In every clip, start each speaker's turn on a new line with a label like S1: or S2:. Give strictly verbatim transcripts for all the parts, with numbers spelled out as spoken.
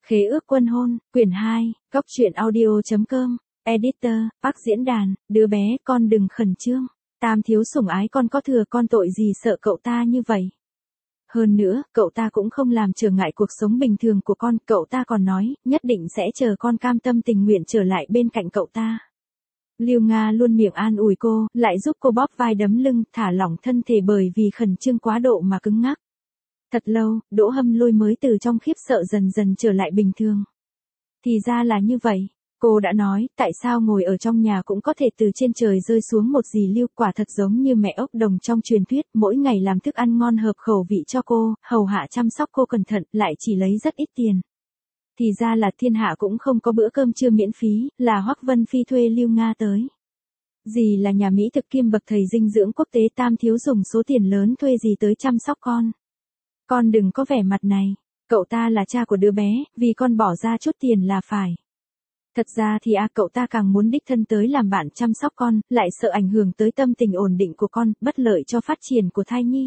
S1: Khế ước quân hôn, quyển hai, góc truyện audio.com, editor, Park diễn đàn, đứa bé con đừng khẩn trương, Tam thiếu sủng ái con có thừa con tội gì sợ cậu ta như vậy. Hơn nữa, cậu ta cũng không làm trở ngại cuộc sống bình thường của con, cậu ta còn nói, nhất định sẽ chờ con cam tâm tình nguyện trở lại bên cạnh cậu ta. Lưu Nga luôn miệng an ủi cô, lại giúp cô bóp vai đấm lưng, thả lỏng thân thể bởi vì khẩn trương quá độ mà cứng ngắc. Thật lâu, Đỗ Hâm Lôi mới từ trong khiếp sợ dần dần trở lại bình thường. Thì ra là như vậy, cô đã nói, tại sao ngồi ở trong nhà cũng có thể từ trên trời rơi xuống một dì Lưu, quả thật giống như mẹ ốc đồng trong truyền thuyết, mỗi ngày làm thức ăn ngon hợp khẩu vị cho cô, hầu hạ chăm sóc cô cẩn thận, lại chỉ lấy rất ít tiền. Thì ra là thiên hạ cũng không có bữa cơm trưa miễn phí, là Hoắc Vân Phi thuê Lưu Nga tới. Dì là nhà Mỹ thực kiêm bậc thầy dinh dưỡng quốc tế, Tam thiếu dùng số tiền lớn thuê dì tới chăm sóc con. Con đừng có vẻ mặt này, cậu ta là cha của đứa bé, vì con bỏ ra chút tiền là phải. Thật ra thì à, cậu ta càng muốn đích thân tới làm bạn chăm sóc con, lại sợ ảnh hưởng tới tâm tình ổn định của con, bất lợi cho phát triển của thai nhi.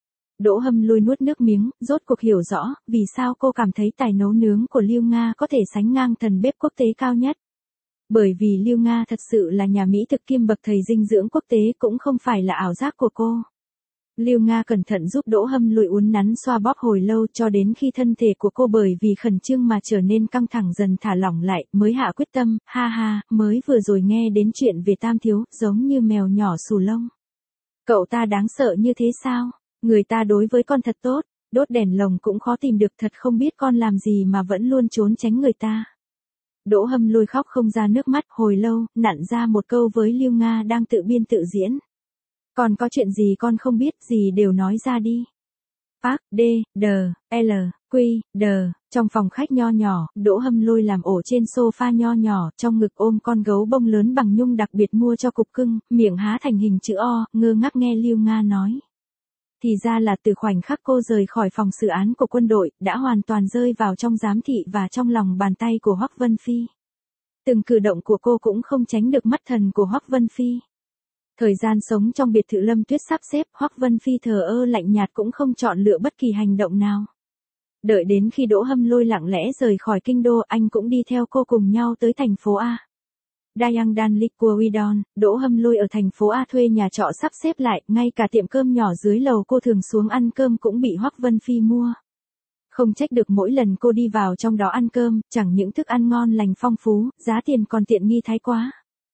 S1: Đỗ Hâm Lôi nuốt nước miếng, rốt cuộc hiểu rõ, vì sao cô cảm thấy tài nấu nướng của Lưu Nga có thể sánh ngang thần bếp quốc tế cao nhất. Bởi vì Lưu Nga thật sự là nhà Mỹ thực kiêm bậc thầy dinh dưỡng quốc tế, cũng không phải là ảo giác của cô. Lưu Nga cẩn thận giúp Đỗ Hâm Lôi uốn nắn xoa bóp hồi lâu cho đến khi thân thể của cô bởi vì khẩn trương mà trở nên căng thẳng dần thả lỏng lại, mới hạ quyết tâm, ha ha, mới vừa rồi nghe đến chuyện về Tam thiếu, giống như mèo nhỏ xù lông. Cậu ta đáng sợ như thế sao? Người ta đối với con thật tốt, đốt đèn lồng cũng khó tìm được, thật không biết con làm gì mà vẫn luôn trốn tránh người ta. Đỗ Hâm Lôi khóc không ra nước mắt, hồi lâu, nặn ra một câu với Lưu Nga đang tự biên tự diễn. Còn có chuyện gì con không biết, gì đều nói ra đi. Park, D, D, L, Q, D, trong phòng khách nho nhỏ, Đỗ Hâm Lôi làm ổ trên sofa nho nhỏ, trong ngực ôm con gấu bông lớn bằng nhung đặc biệt mua cho cục cưng, miệng há thành hình chữ O, ngơ ngác nghe Lưu Nga nói. Thì ra là từ khoảnh khắc cô rời khỏi phòng xử án của quân đội, đã hoàn toàn rơi vào trong giám thị và trong lòng bàn tay của Hoắc Vân Phi. Từng cử động của cô cũng không tránh được mắt thần của Hoắc Vân Phi. Thời gian sống trong biệt thự Lâm Tuyết sắp xếp, Hoắc Vân Phi thờ ơ lạnh nhạt cũng không chọn lựa bất kỳ hành động nào. Đợi đến khi Đỗ Hâm Lôi lặng lẽ rời khỏi kinh đô, anh cũng đi theo cô cùng nhau tới thành phố A. Dayang Dan Liquidon, Đỗ Hâm Lôi ở thành phố A thuê nhà trọ sắp xếp lại, ngay cả tiệm cơm nhỏ dưới lầu cô thường xuống ăn cơm cũng bị Hoắc Vân Phi mua. Không trách được mỗi lần cô đi vào trong đó ăn cơm, chẳng những thức ăn ngon lành phong phú, giá tiền còn tiện nghi thái quá.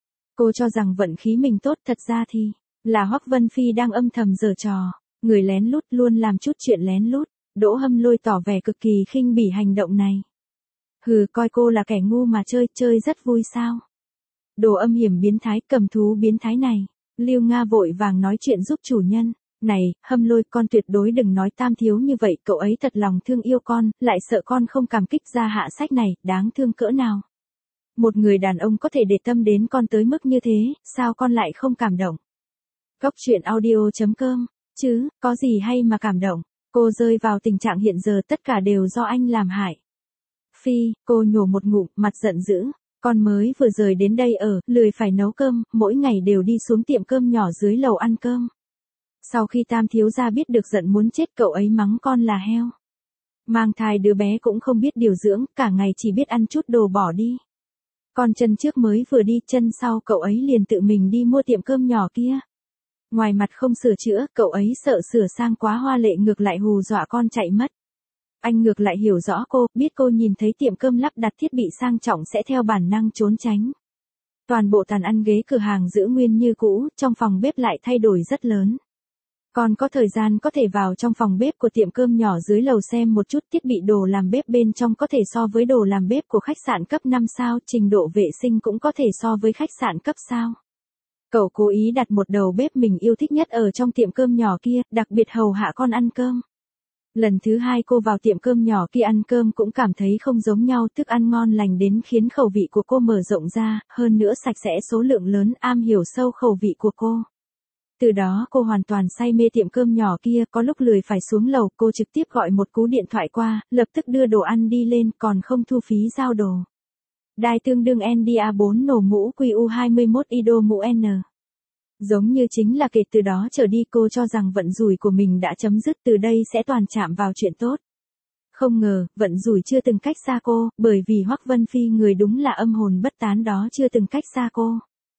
S1: Cô cho rằng vận khí mình tốt, thật ra thì là Hoắc Vân Phi đang âm thầm giở trò, người lén lút luôn làm chút chuyện lén lút. Đỗ Hâm Lôi tỏ vẻ cực kỳ khinh bỉ hành động này. Hừ, coi cô là kẻ ngu mà chơi, chơi rất vui sao? Đồ âm hiểm biến thái, cầm thú biến thái này. Lưu Nga vội vàng nói chuyện giúp chủ nhân. Này, Hâm Lôi, con tuyệt đối đừng nói Tam thiếu như vậy, cậu ấy thật lòng thương yêu con, lại sợ con không cảm kích ra hạ sách này, đáng thương cỡ nào. Một người đàn ông có thể để tâm đến con tới mức như thế, sao con lại không cảm động? Góc truyện audio.com, chứ, có gì hay mà cảm động, cô rơi vào tình trạng hiện giờ tất cả đều do anh làm hại. Phi, cô nhổ một ngụm, mặt giận dữ, con mới vừa rời đến đây ở, lười phải nấu cơm, mỗi ngày đều đi xuống tiệm cơm nhỏ dưới lầu ăn cơm. Sau khi Tam thiếu gia biết được giận muốn chết, cậu ấy mắng con là heo. Mang thai đứa bé cũng không biết điều dưỡng, cả ngày chỉ biết ăn chút đồ bỏ đi. Con chân trước mới vừa đi, chân sau cậu ấy liền tự mình đi mua tiệm cơm nhỏ kia. Ngoài mặt không sửa chữa, cậu ấy sợ sửa sang quá hoa lệ ngược lại hù dọa con chạy mất. Anh ngược lại hiểu rõ cô, biết cô nhìn thấy tiệm cơm lắp đặt thiết bị sang trọng sẽ theo bản năng trốn tránh. Toàn bộ bàn ăn ghế cửa hàng giữ nguyên như cũ, trong phòng bếp lại thay đổi rất lớn. Còn có thời gian có thể vào trong phòng bếp của tiệm cơm nhỏ dưới lầu xem một chút, thiết bị đồ làm bếp bên trong có thể so với đồ làm bếp của khách sạn cấp năm sao, trình độ vệ sinh cũng có thể so với khách sạn cấp sao. Cậu cố ý đặt một đầu bếp mình yêu thích nhất ở trong tiệm cơm nhỏ kia, đặc biệt hầu hạ con ăn cơm. Lần thứ hai cô vào tiệm cơm nhỏ kia ăn cơm cũng cảm thấy không giống nhau, thức ăn ngon lành đến khiến khẩu vị của cô mở rộng ra, hơn nữa sạch sẽ số lượng lớn, am hiểu sâu khẩu vị của cô. Từ đó cô hoàn toàn say mê tiệm cơm nhỏ kia, có lúc lười phải xuống lầu, cô trực tiếp gọi một cú điện thoại qua, lập tức đưa đồ ăn đi lên, còn không thu phí giao đồ. Đài tương đương en đê a bốn nổ mũ quy u hai mươi mốt i đô mũ N. Giống như chính là kể từ đó trở đi cô cho rằng vận rủi của mình đã chấm dứt, từ đây sẽ toàn chạm vào chuyện tốt. Không ngờ, vận rủi chưa từng cách xa cô, bởi vì Hoắc Vân Phi người đúng là âm hồn bất tán đó chưa từng cách xa cô.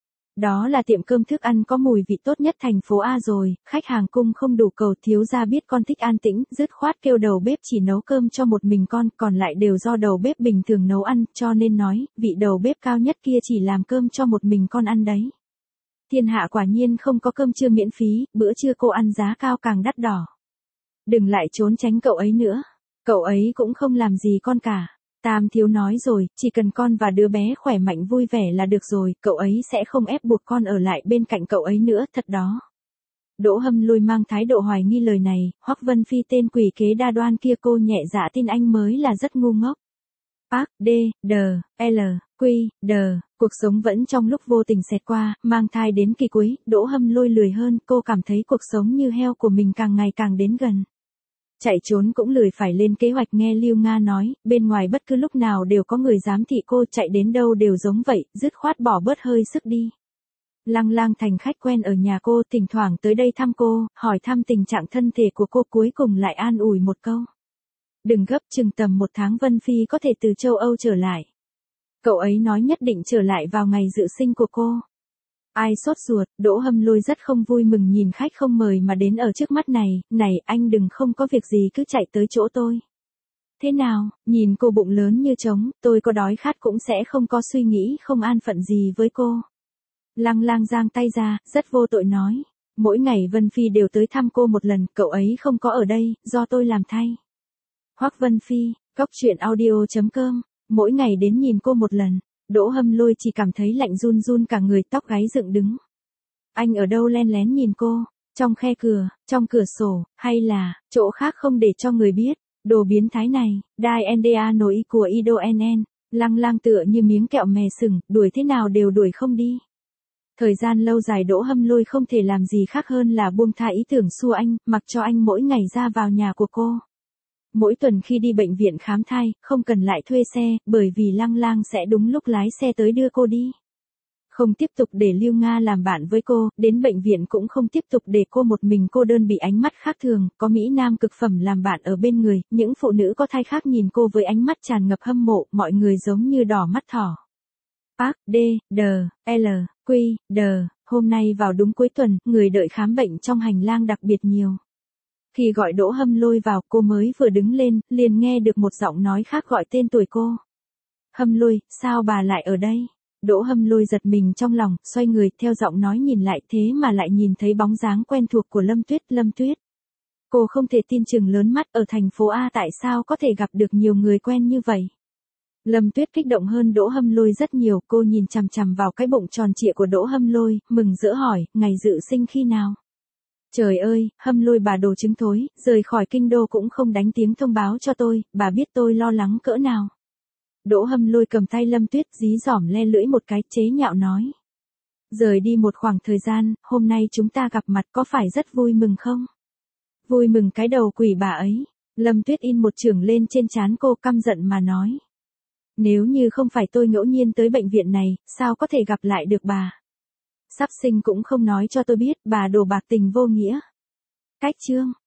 S1: Đó là tiệm cơm thức ăn có mùi vị tốt nhất thành phố A rồi, khách hàng cung không đủ cầu, thiếu gia biết con thích an tĩnh, dứt khoát kêu đầu bếp chỉ nấu cơm cho một mình con, còn lại đều do đầu bếp bình thường nấu ăn, cho nên nói, vị đầu bếp cao nhất kia chỉ làm cơm cho một mình con ăn đấy. Thiên hạ quả nhiên không có cơm trưa miễn phí, bữa trưa cô ăn giá cao càng đắt đỏ. Đừng lại trốn tránh cậu ấy nữa, cậu ấy cũng không làm gì con cả. Tam thiếu nói rồi, chỉ cần con và đứa bé khỏe mạnh vui vẻ là được rồi, cậu ấy sẽ không ép buộc con ở lại bên cạnh cậu ấy nữa, thật đó. Đỗ Hâm Lôi mang thái độ hoài nghi lời này, Hoắc Vân Phi tên quỷ kế đa đoan kia cô nhẹ dạ tin anh mới là rất ngu ngốc. Park, D, D, L, Q, D, cuộc sống vẫn trong lúc vô tình xẹt qua, mang thai đến kỳ cuối, Đỗ Hâm Lôi lười hơn, cô cảm thấy cuộc sống như heo của mình càng ngày càng đến gần. Chạy trốn cũng lười phải lên kế hoạch nghe Lưu Nga nói, bên ngoài bất cứ lúc nào đều có người giám thị cô, chạy đến đâu đều giống vậy, dứt khoát bỏ bớt hơi sức đi. Lăng Lang thành khách quen ở nhà cô, thỉnh thoảng tới đây thăm cô, hỏi thăm tình trạng thân thể của cô, cuối cùng lại an ủi một câu. Đừng gấp, chừng tầm một tháng Vân Phi có thể từ châu Âu trở lại. Cậu ấy nói nhất định trở lại vào ngày dự sinh của cô. Ai sốt ruột, Đỗ Hâm Lôi rất không vui mừng nhìn khách không mời mà đến ở trước mắt này, này anh đừng không có việc gì cứ chạy tới chỗ tôi. Thế nào, nhìn cô bụng lớn như trống, tôi có đói khát cũng sẽ không có suy nghĩ không an phận gì với cô. Lăng Lang giang tay ra, rất vô tội nói, mỗi ngày Vân Phi đều tới thăm cô một lần, cậu ấy không có ở đây, do tôi làm thay. Hoắc Vân Phi, cóc truyện audio chấm com, mỗi ngày đến nhìn cô một lần. Đỗ Hâm Lôi chỉ cảm thấy lạnh run run cả người, tóc gáy dựng đứng. Anh ở đâu len lén nhìn cô, trong khe cửa, trong cửa sổ, hay là, chỗ khác không để cho người biết, đồ biến thái này, đai en đê a nổi của Ido en en, Lăng Lang tựa như miếng kẹo mè sừng, đuổi thế nào đều đuổi không đi. Thời gian lâu dài Đỗ Hâm Lôi không thể làm gì khác hơn là buông tha ý tưởng xua anh, mặc cho anh mỗi ngày ra vào nhà của cô. Mỗi tuần khi đi bệnh viện khám thai, không cần lại thuê xe, bởi vì Lăng Lang sẽ đúng lúc lái xe tới đưa cô đi. Không tiếp tục để Lưu Nga làm bạn với cô, đến bệnh viện cũng không tiếp tục để cô một mình cô đơn bị ánh mắt khác thường, có Mỹ Nam cực phẩm làm bạn ở bên người, những phụ nữ có thai khác nhìn cô với ánh mắt tràn ngập hâm mộ, mọi người giống như đỏ mắt thỏ. Park, D, D, L, Q, D, hôm nay vào đúng cuối tuần, người đợi khám bệnh trong hành lang đặc biệt nhiều. Khi gọi Đỗ Hâm Lôi vào, cô mới vừa đứng lên, liền nghe được một giọng nói khác gọi tên tuổi cô. Hâm Lôi, sao bà lại ở đây? Đỗ Hâm Lôi giật mình trong lòng, xoay người, theo giọng nói nhìn lại, thế mà lại nhìn thấy bóng dáng quen thuộc của Lâm Tuyết, Lâm Tuyết. Cô không thể tin chừng lớn mắt, ở thành phố A tại sao có thể gặp được nhiều người quen như vậy. Lâm Tuyết kích động hơn Đỗ Hâm Lôi rất nhiều, cô nhìn chằm chằm vào cái bụng tròn trịa của Đỗ Hâm Lôi, mừng rỡ hỏi, ngày dự sinh khi nào? Trời ơi, Hâm Lôi bà đồ trứng thối, rời khỏi kinh đô cũng không đánh tiếng thông báo cho tôi, bà biết tôi lo lắng cỡ nào. Đỗ Hâm Lôi cầm tay Lâm Tuyết dí dỏm le lưỡi một cái, chế nhạo nói. Rời đi một khoảng thời gian, hôm nay chúng ta gặp mặt có phải rất vui mừng không? Vui mừng cái đầu quỷ bà ấy. Lâm Tuyết in một chưởng lên trên trán cô, căm giận mà nói. Nếu như không phải tôi ngẫu nhiên tới bệnh viện này, sao có thể gặp lại được bà? Sắp sinh cũng không nói cho tôi biết, bà đồ bạc tình vô nghĩa. Cách chương.